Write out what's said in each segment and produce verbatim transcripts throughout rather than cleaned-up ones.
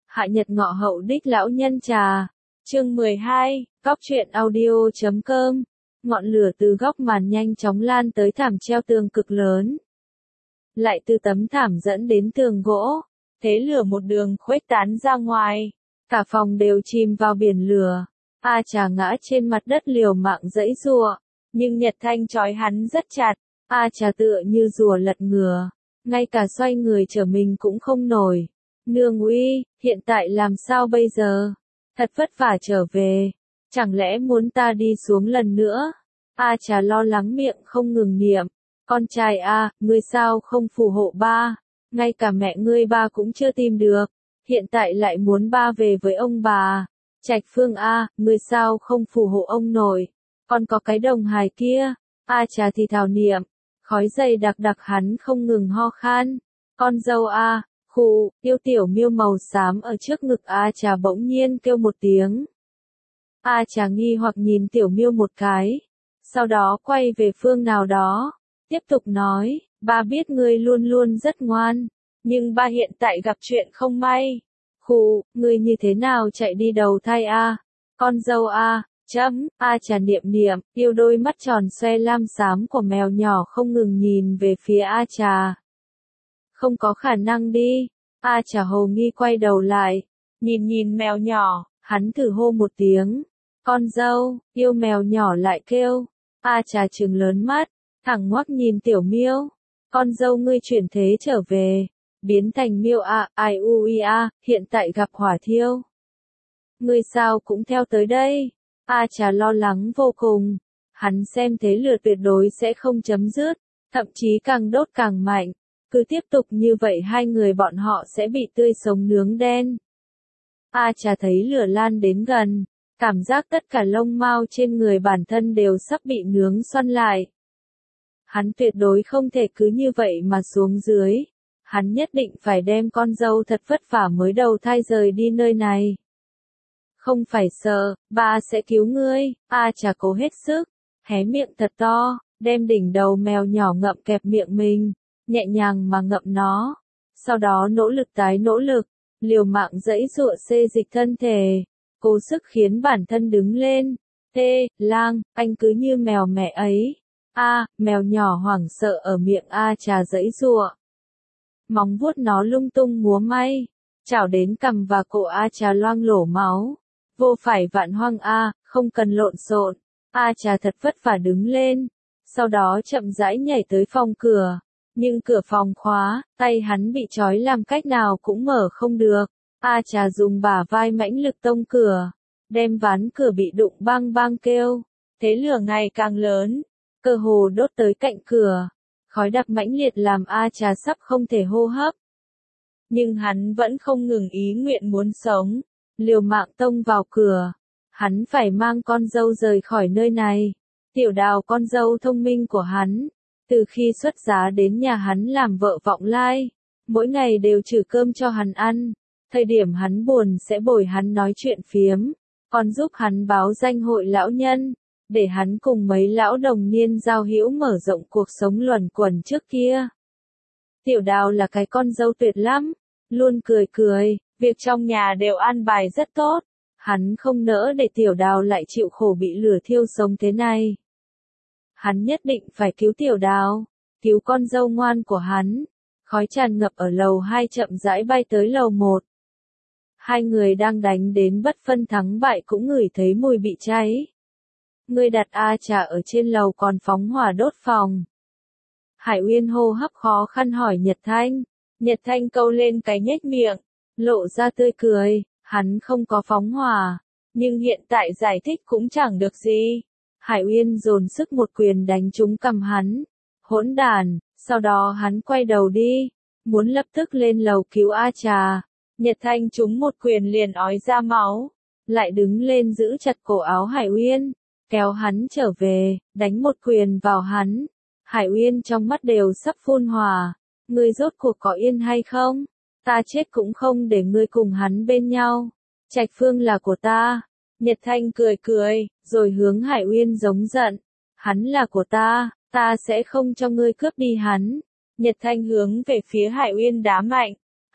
Hạ Nhật Ngọ Hậu Đích Lão Nhân Trà. Chương mười hai, Góc truyện audio chấm com. Ngọn lửa từ góc màn nhanh chóng lan tới thảm treo tường cực lớn. Lại từ tấm thảm dẫn đến tường gỗ. Thế lửa một đường khuếch tán ra ngoài. Cả phòng đều chìm vào biển lửa. A Trà ngã trên mặt đất liều mạng giãy giụa, nhưng Nhật Thanh trói hắn rất chặt. A Trà tựa như rùa lật ngửa, ngay cả xoay người trở mình cũng không nổi. Nương uy, hiện tại làm sao bây giờ? Thật vất vả trở về, chẳng lẽ muốn ta đi xuống lần nữa? A Trà lo lắng miệng không ngừng niệm, con trai a, ngươi sao không phù hộ ba? Ngay cả mẹ ngươi ba cũng chưa tìm được, hiện tại lại muốn ba về với ông bà. Trạch Phương a, ngươi sao không phù hộ ông nội? Còn có cái đồng hài kia. A Trà thì thào niệm, khói dày đặc đặc hắn không ngừng ho khan. Con dâu a, khụ, yêu tiểu miêu màu xám ở trước ngực A Trà bỗng nhiên kêu một tiếng. A Trà nghi hoặc nhìn tiểu miêu một cái, sau đó quay về phương nào đó, tiếp tục nói, ba biết ngươi luôn luôn rất ngoan, nhưng ba hiện tại gặp chuyện không may. Khụ, ngươi như thế nào chạy đi đầu thai a? Con dâu a, chấm, A Trà niệm niệm, yêu đôi mắt tròn xoe lam xám của mèo nhỏ không ngừng nhìn về phía A Trà. Không có khả năng đi. A Trà hồ nghi quay đầu lại, nhìn nhìn mèo nhỏ, hắn thử hô một tiếng. Con dâu, yêu mèo nhỏ lại kêu. A Trà trừng lớn mắt, thẳng ngoắc nhìn tiểu miêu. Con dâu ngươi chuyển thế trở về, biến thành miêu a, ai u i a, hiện tại gặp hỏa thiêu. Ngươi sao cũng theo tới đây? A Trà lo lắng vô cùng, hắn xem thế lửa tuyệt đối sẽ không chấm dứt, thậm chí càng đốt càng mạnh. Cứ tiếp tục như vậy hai người bọn họ sẽ bị tươi sống nướng đen. A Trà thấy lửa lan đến gần, cảm giác tất cả lông mao trên người bản thân đều sắp bị nướng xoăn lại. Hắn tuyệt đối không thể cứ như vậy mà xuống dưới. Hắn nhất định phải đem con dâu thật vất vả mới đầu thai rời đi nơi này. Không phải sợ, ba sẽ cứu ngươi. A Trà cố hết sức, hé miệng thật to, đem đỉnh đầu mèo nhỏ ngậm kẹp miệng mình, nhẹ nhàng mà ngậm nó. Sau đó nỗ lực tái nỗ lực, liều mạng giãy giụa xê dịch thân thể, cố sức khiến bản thân đứng lên. Tê, lang, anh cứ như mèo mẹ ấy. A, mèo nhỏ hoảng sợ ở miệng A Trà giãy giụa. Móng vuốt nó lung tung múa may, chảo đến cằm và cổ A Trà loang lổ máu. Vô phải vạn hoang A, không cần lộn xộn. A Trà thật vất vả đứng lên, sau đó chậm rãi nhảy tới phòng cửa. Nhưng cửa phòng khóa, tay hắn bị trói làm cách nào cũng mở không được. A Trà dùng bả vai mãnh lực tông cửa, đem ván cửa bị đụng bang bang kêu. Thế lửa ngày càng lớn, cơ hồ đốt tới cạnh cửa. Khói đặc mãnh liệt làm A Trà sắp không thể hô hấp. Nhưng hắn vẫn không ngừng ý nguyện muốn sống, liều mạng tông vào cửa. Hắn phải mang con dâu rời khỏi nơi này. Tiểu Đào con dâu thông minh của hắn, từ khi xuất giá đến nhà hắn làm vợ vọng lai, mỗi ngày đều trừ cơm cho hắn ăn. Thời điểm hắn buồn sẽ bồi hắn nói chuyện phiếm, còn giúp hắn báo danh hội lão nhân, để hắn cùng mấy lão đồng niên giao hữu mở rộng cuộc sống luẩn quẩn trước kia. Tiểu Đào là cái con dâu tuyệt lắm, luôn cười cười, việc trong nhà đều an bài rất tốt. Hắn không nỡ để Tiểu Đào lại chịu khổ bị lửa thiêu sống thế này. Hắn nhất định phải cứu Tiểu Đào, cứu con dâu ngoan của hắn. Khói tràn ngập ở lầu hai chậm rãi bay tới lầu một. Hai người đang đánh đến bất phân thắng bại cũng ngửi thấy mùi bị cháy. Ngươi đặt A Trà ở trên lầu còn phóng hỏa đốt phòng. Hải Uyên hô hấp khó khăn hỏi Nhật Thanh. Nhật Thanh câu lên cái nhếch miệng, lộ ra tươi cười, hắn không có phóng hỏa, nhưng hiện tại giải thích cũng chẳng được gì. Hải Uyên dồn sức một quyền đánh trúng cằm hắn. Hỗn đàn, sau đó hắn quay đầu đi, muốn lập tức lên lầu cứu A Trà. Nhật Thanh trúng một quyền liền ói ra máu, lại đứng lên giữ chặt cổ áo Hải Uyên, kéo hắn trở về, đánh một quyền vào hắn. Hải Uyên trong mắt đều sắp phun hỏa, ngươi rốt cuộc có yên hay không? Ta chết cũng không để ngươi cùng hắn bên nhau. Trạch Phương là của ta. Nhật Thanh cười cười, rồi hướng Hải Uyên giống giận. Hắn là của ta, ta sẽ không cho ngươi cướp đi hắn. Nhật Thanh hướng về phía Hải Uyên đá mạnh.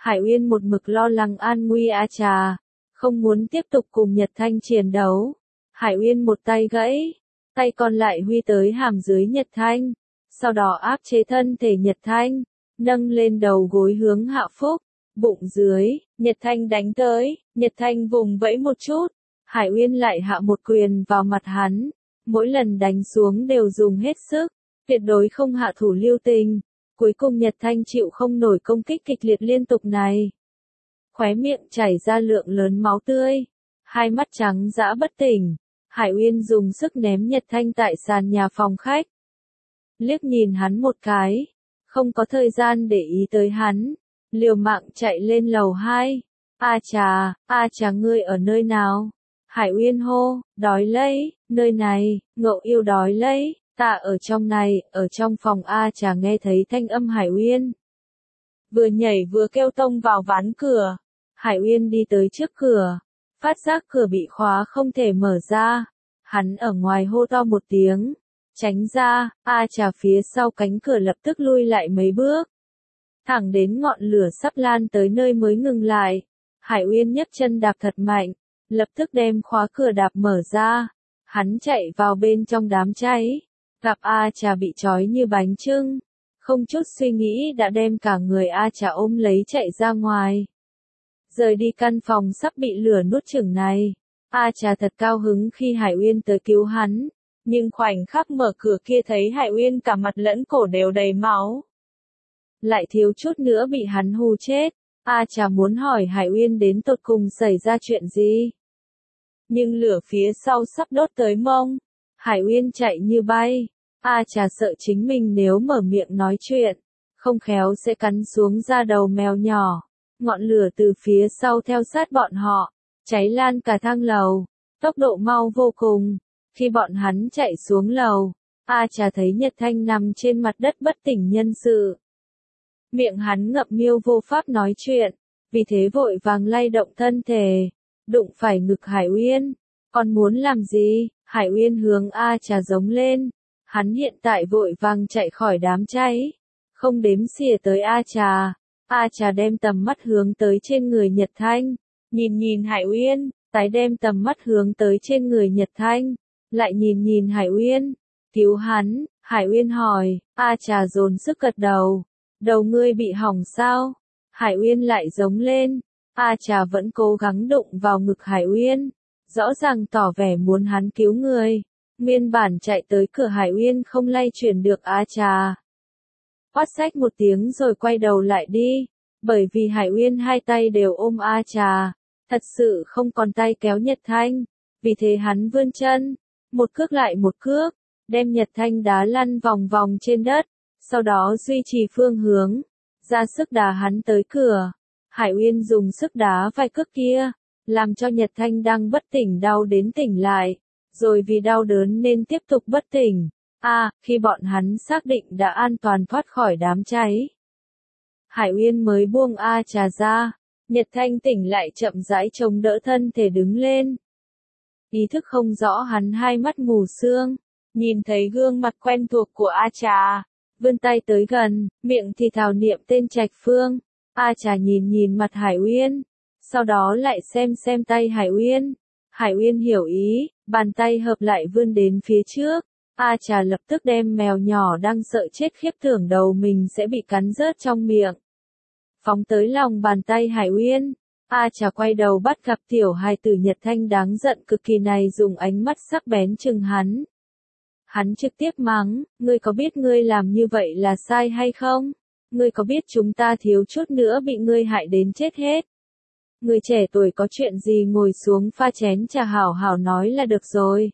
Hải Uyên một mực lo lắng an nguy A Trà, không muốn tiếp tục cùng Nhật Thanh chiến đấu. Hải Uyên một tay gãy, tay còn lại huy tới hàm dưới Nhật Thanh, sau đó áp chế thân thể Nhật Thanh, nâng lên đầu gối hướng hạ phúc, bụng dưới, Nhật Thanh đánh tới, Nhật Thanh vùng vẫy một chút, Hải Uyên lại hạ một quyền vào mặt hắn, mỗi lần đánh xuống đều dùng hết sức, tuyệt đối không hạ thủ lưu tình. Cuối cùng Nhật Thanh chịu không nổi công kích kịch liệt liên tục này. Khóe miệng chảy ra lượng lớn máu tươi, hai mắt trắng dã bất tỉnh. Hải Uyên dùng sức ném Nhật Thanh tại sàn nhà phòng khách. Liếc nhìn hắn một cái, không có thời gian để ý tới hắn, liều mạng chạy lên lầu hai. A Trà, A Trà ngươi ở nơi nào? Hải Uyên hô, đói lấy, nơi này, ngậu yêu đói lấy. Ta ở trong này, ở trong phòng A Trà nghe thấy thanh âm Hải Uyên. Vừa nhảy vừa kêu tông vào ván cửa. Hải Uyên đi tới trước cửa, phát giác cửa bị khóa không thể mở ra. Hắn ở ngoài hô to một tiếng, tránh ra, A Trà phía sau cánh cửa lập tức lui lại mấy bước. Thẳng đến ngọn lửa sắp lan tới nơi mới ngừng lại. Hải Uyên nhấc chân đạp thật mạnh, lập tức đem khóa cửa đạp mở ra. Hắn chạy vào bên trong đám cháy. Gặp A Trà bị trói như bánh chưng, không chút suy nghĩ đã đem cả người A Trà ôm lấy chạy ra ngoài. Rời đi căn phòng sắp bị lửa nuốt chửng này, A Trà thật cao hứng khi Hải Uyên tới cứu hắn, nhưng khoảnh khắc mở cửa kia thấy Hải Uyên cả mặt lẫn cổ đều đầy máu. Lại thiếu chút nữa bị hắn hù chết, A Trà muốn hỏi Hải Uyên đến tột cùng xảy ra chuyện gì. Nhưng lửa phía sau sắp đốt tới mông, Hải Uyên chạy như bay. A Trà sợ chính mình nếu mở miệng nói chuyện, không khéo sẽ cắn xuống da đầu mèo nhỏ. Ngọn lửa từ phía sau theo sát bọn họ, cháy lan cả thang lầu, tốc độ mau vô cùng. Khi bọn hắn chạy xuống lầu, A Trà thấy Nhật Thanh nằm trên mặt đất bất tỉnh nhân sự. Miệng hắn ngậm miêu vô pháp nói chuyện, vì thế vội vàng lay động thân thể, đụng phải ngực Hải Uyên. Còn muốn làm gì? Hải Uyên hướng A Trà giống lên. Hắn hiện tại vội vàng chạy khỏi đám cháy, không đếm xỉa tới A Trà. A Trà đem tầm mắt hướng tới trên người Nhật Thanh, nhìn nhìn Hải Uyên, tái đem tầm mắt hướng tới trên người Nhật Thanh, lại nhìn nhìn Hải Uyên, cứu hắn. Hải Uyên hỏi, A Trà dồn sức gật đầu, đầu ngươi bị hỏng sao? Hải Uyên lại giống lên, A Trà vẫn cố gắng đụng vào ngực Hải Uyên, rõ ràng tỏ vẻ muốn hắn cứu người. Nguyên bản chạy tới cửa Hải Uyên không lay chuyển được A Trà. Oát xách một tiếng rồi quay đầu lại đi, bởi vì Hải Uyên hai tay đều ôm A Trà, thật sự không còn tay kéo Nhật Thanh, vì thế hắn vươn chân, một cước lại một cước, đem Nhật Thanh đá lăn vòng vòng trên đất, sau đó duy trì phương hướng, ra sức đá hắn tới cửa. Hải Uyên dùng sức đá vài cước kia, làm cho Nhật Thanh đang bất tỉnh đau đến tỉnh lại. Rồi vì đau đớn nên tiếp tục bất tỉnh. A, à, khi bọn hắn xác định đã an toàn thoát khỏi đám cháy, Hải Uyên mới buông A Trà ra. Nhật Thanh tỉnh lại chậm rãi chống đỡ thân thể đứng lên. Ý thức không rõ hắn hai mắt mù sương, nhìn thấy gương mặt quen thuộc của A Trà, vươn tay tới gần, miệng thì thào niệm tên Trạch Phương. A Trà nhìn nhìn mặt Hải Uyên, sau đó lại xem xem tay Hải Uyên. Hải Uyên hiểu ý, bàn tay hợp lại vươn đến phía trước. A Trà lập tức đem mèo nhỏ đang sợ chết khiếp tưởng đầu mình sẽ bị cắn rớt trong miệng, phóng tới lòng bàn tay Hải Uyên. A Trà quay đầu bắt gặp tiểu hài tử Nhật Thanh đáng giận cực kỳ này dùng ánh mắt sắc bén chừng hắn. Hắn trực tiếp mắng, ngươi có biết ngươi làm như vậy là sai hay không? Ngươi có biết chúng ta thiếu chút nữa bị ngươi hại đến chết hết? Người trẻ tuổi có chuyện gì ngồi xuống pha chén trà hảo hảo nói là được rồi.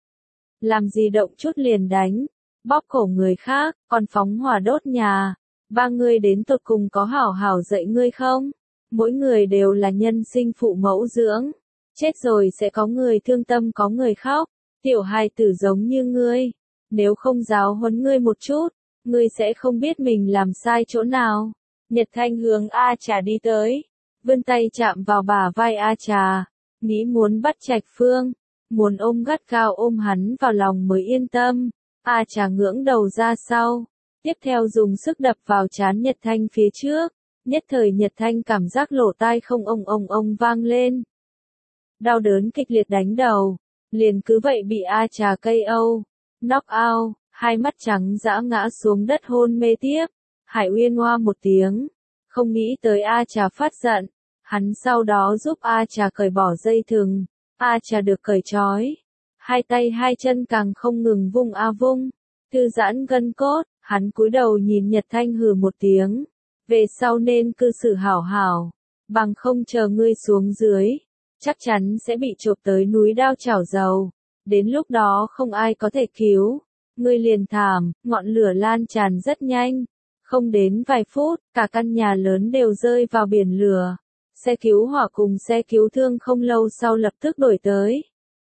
Làm gì động chút liền đánh, bóp cổ người khác, còn phóng hỏa đốt nhà. Ba ngươi đến tột cùng có hảo hảo dạy ngươi không? Mỗi người đều là nhân sinh phụ mẫu dưỡng. Chết rồi sẽ có người thương tâm có người khóc. Tiểu hài tử giống như ngươi. Nếu không giáo huấn ngươi một chút, ngươi sẽ không biết mình làm sai chỗ nào. Nhật Thanh hướng A Trà đi tới, vươn tay chạm vào bả vai A Trà, nghĩ muốn bắt Trạch Phương, muốn ôm gắt gao ôm hắn vào lòng mới yên tâm. A Trà ngưỡng đầu ra sau, tiếp theo dùng sức đập vào trán Nhật Thanh phía trước, Nhất thời Nhật Thanh cảm giác lỗ tai không ông ông ông vang lên. Đau đớn kịch liệt đánh đầu, liền cứ vậy bị A Trà cây âu, knock out, hai mắt trắng dã ngã xuống đất hôn mê tiếp. Hải Uyên hoa một tiếng, không nghĩ tới A Trà phát giận, hắn sau đó giúp A Trà cởi bỏ dây thừng, A Trà được cởi trói, hai tay hai chân càng không ngừng vung a vung, thư giãn gân cốt, hắn cúi đầu nhìn Nhật Thanh hừ một tiếng, về sau nên cư xử hảo hảo, bằng không chờ ngươi xuống dưới, chắc chắn sẽ bị chộp tới núi đao chảo dầu, đến lúc đó không ai có thể cứu, ngươi liền thảm, ngọn lửa lan tràn rất nhanh, không đến vài phút, cả căn nhà lớn đều rơi vào biển lửa, xe cứu hỏa cùng xe cứu thương không lâu sau lập tức đuổi tới.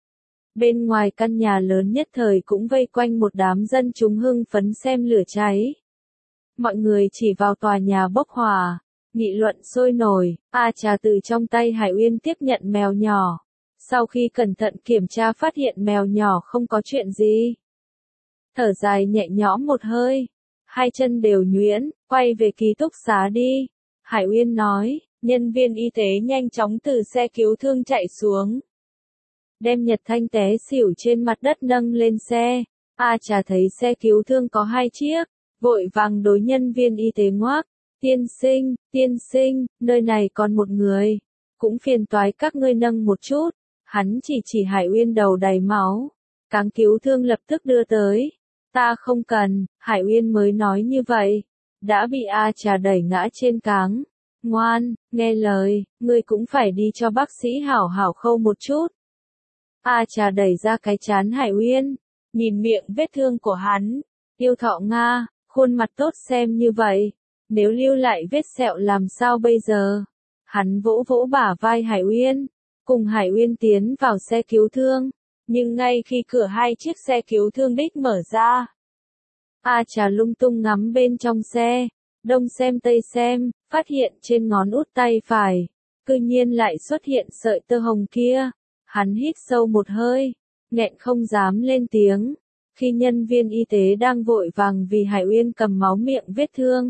Bên ngoài căn nhà lớn nhất thời cũng vây quanh một đám dân chúng hưng phấn xem lửa cháy. Mọi người chỉ vào tòa nhà bốc hỏa, nghị luận sôi nổi, A Trà từ trong tay Hải Uyên tiếp nhận mèo nhỏ. Sau khi cẩn thận kiểm tra phát hiện mèo nhỏ không có chuyện gì. Thở dài nhẹ nhõm một hơi, hai chân đều nhuyễn, quay về ký túc xá đi. Hải Uyên nói, nhân viên y tế nhanh chóng từ xe cứu thương chạy xuống. Đem Nhật Thanh té xỉu trên mặt đất nâng lên xe. A Trà thấy xe cứu thương có hai chiếc, vội vàng đối nhân viên y tế ngoác. Tiên sinh, tiên sinh, nơi này còn một người. Cũng phiền toái các ngươi nâng một chút. Hắn chỉ chỉ Hải Uyên đầu đầy máu. Cáng cứu thương lập tức đưa tới. Ta không cần, Hải Uyên mới nói như vậy. Đã bị A Trà đẩy ngã trên cáng. Ngoan, nghe lời, ngươi cũng phải đi cho bác sĩ hảo hảo khâu một chút. A Trà đẩy ra cái chán Hải Uyên, nhìn miệng vết thương của hắn, yêu thọ Nga, khuôn mặt tốt xem như vậy, nếu lưu lại vết sẹo làm sao bây giờ? Hắn vỗ vỗ bả vai Hải Uyên, cùng Hải Uyên tiến vào xe cứu thương, nhưng ngay khi cửa hai chiếc xe cứu thương đích mở ra, A Trà lung tung ngắm bên trong xe, đông xem tây xem, phát hiện trên ngón út tay phải, cư nhiên lại xuất hiện sợi tơ hồng kia. Hắn hít sâu một hơi, nghẹn không dám lên tiếng, khi nhân viên y tế đang vội vàng vì Hải Uyên cầm máu miệng vết thương.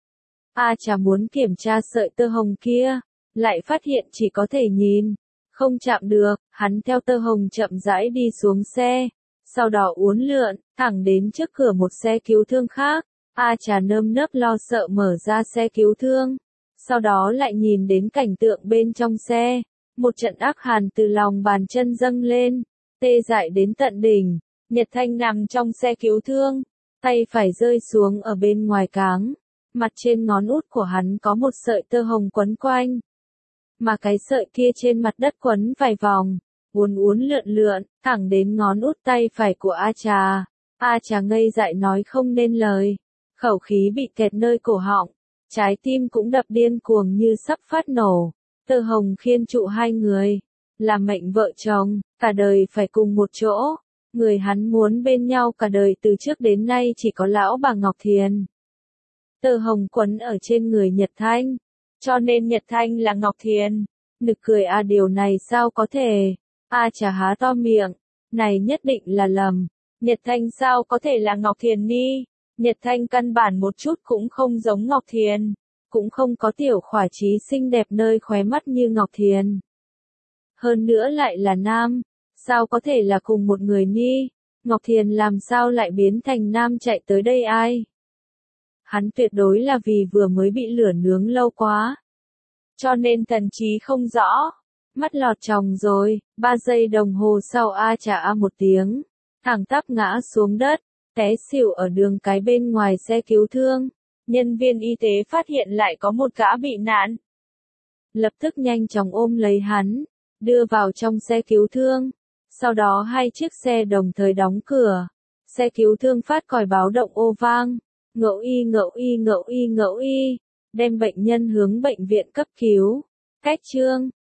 A Trà muốn kiểm tra sợi tơ hồng kia, lại phát hiện chỉ có thể nhìn, không chạm được, hắn theo tơ hồng chậm rãi đi xuống xe, sau đó uốn lượn, thẳng đến trước cửa một xe cứu thương khác. A Trà nơm nớp lo sợ mở ra xe cứu thương, sau đó lại nhìn đến cảnh tượng bên trong xe. Một trận ác hàn từ lòng bàn chân dâng lên, tê dại đến tận đỉnh. Nhật Thanh nằm trong xe cứu thương, tay phải rơi xuống ở bên ngoài cáng, mặt trên ngón út của hắn có một sợi tơ hồng quấn quanh, mà cái sợi kia trên mặt đất quấn vài vòng, uốn uốn lượn lượn, thẳng đến ngón út tay phải của A Trà. A Trà ngây dại nói không nên lời, khẩu khí bị kẹt nơi cổ họng, trái tim cũng đập điên cuồng như sắp phát nổ. Tơ hồng khiên trụ hai người, làm mệnh vợ chồng, cả đời phải cùng một chỗ. Người hắn muốn bên nhau cả đời từ trước đến nay chỉ có lão bà Ngọc Thiền. Tơ hồng quấn ở trên người Nhật Thanh, cho nên Nhật Thanh là Ngọc Thiền. Nực cười à, điều này sao có thể? A Trà há to miệng, này nhất định là lầm. Nhật Thanh sao có thể là Ngọc Thiền ni? Nhật Thanh căn bản một chút cũng không giống Ngọc Thiền. Cũng không có tiểu khỏa trí xinh đẹp nơi khóe mắt như Ngọc Thiền. Hơn nữa lại là nam, sao có thể là cùng một người ni? Ngọc Thiền làm sao lại biến thành nam chạy tới đây ai? Hắn tuyệt đối là vì vừa mới bị lửa nướng lâu quá. Cho nên thần trí không rõ, mắt lọt tròng rồi, ba giây đồng hồ sau A Trà a một tiếng, thẳng tắp ngã xuống đất, té xỉu ở đường cái bên ngoài xe cứu thương. Nhân viên y tế phát hiện lại có một gã bị nạn. Lập tức nhanh chóng ôm lấy hắn, đưa vào trong xe cứu thương. Sau đó hai chiếc xe đồng thời đóng cửa. Xe cứu thương phát còi báo động ô vang. Ngẫu y ngẫu y ngẫu y ngẫu y. Đem bệnh nhân hướng bệnh viện cấp cứu. Cách chương.